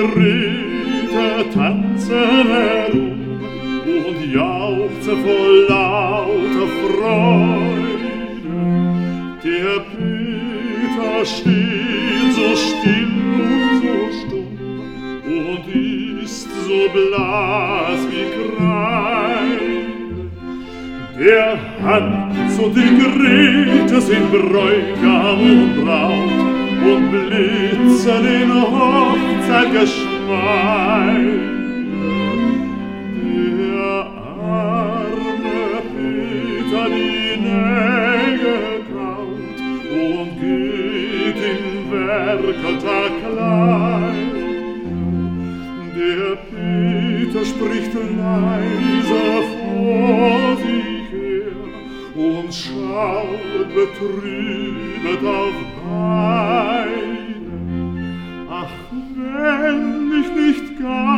Grete tanzen herum und jauchzen voll lauter Freude. Der Peter steht so still und so stumm und ist so blass wie Kreide. Der Hans und die Grete sind Bräutigam und Braut und blitzen in Hochzeit geschmeidig. Der arme Peter die Nägel kaut und geht im Werkeltag klein. Der Peter spricht leise vor sich her und schaut betrübet auf beide. Ach, wenn ich nicht gar